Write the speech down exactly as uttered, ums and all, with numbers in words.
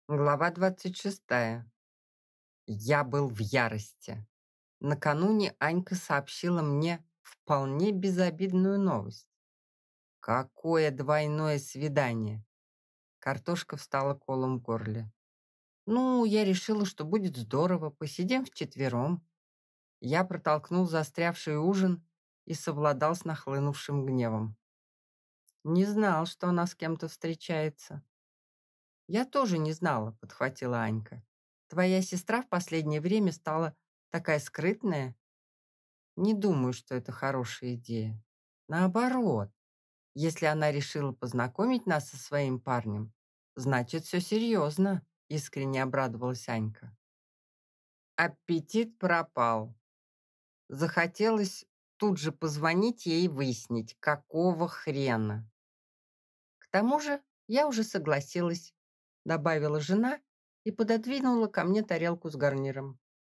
Глава двадцать шестая. Я был в ярости. Накануне Анька сообщила мне вполне безобидную новость. Какое двойное свидание! Картошка встала колом в горле. Ну, я решила, что будет здорово, посидим вчетвером. Я протолкнул застрявший ужин и совладал с нахлынувшим гневом. Не знал, что она с кем-то встречается. «Я тоже не знала», — подхватила Анька. «Твоя сестра в последнее время стала такая скрытная. Не думаю, что это хорошая идея. Наоборот, если она решила познакомить нас со своим парнем, значит, все серьезно», — искренне обрадовалась Анька. Аппетит пропал. Захотелось тут же позвонить ей и выяснить, какого хрена. К тому же я уже согласилась, добавила жена и пододвинула ко мне тарелку с гарниром.